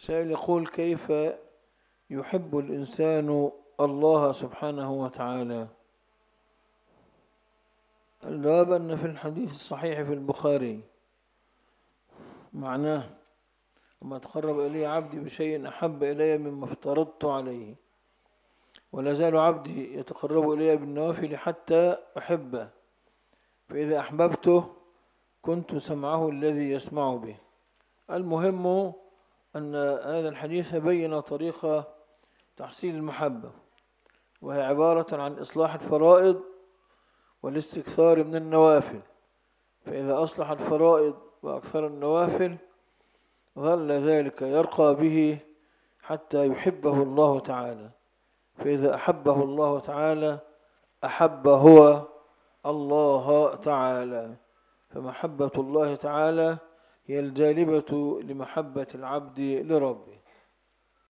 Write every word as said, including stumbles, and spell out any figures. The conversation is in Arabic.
سائل يقول: كيف يحب الإنسان الله سبحانه وتعالى؟ الجواب أن في الحديث الصحيح في البخاري معناه: وما تقرب إلي عبدي بشيء أحب إلي مما افترضت عليه، ولا زال عبدي يتقرب إلي بالنوافل حتى أحبه، فإذا أحببته كنت سمعه الذي يسمع به. المهم أن هذا الحديث بين طريقة تحصيل المحبة، وهي عبارة عن إصلاح الفرائض والاستكثار من النوافل. فإذا أصلح الفرائض وأكثر النوافل ظل ذلك يرقى به حتى يحبه الله تعالى، فإذا أحبه الله تعالى أحب هو الله تعالى. فمحبة الله تعالى هي الجالبة لمحبة العبد لربه.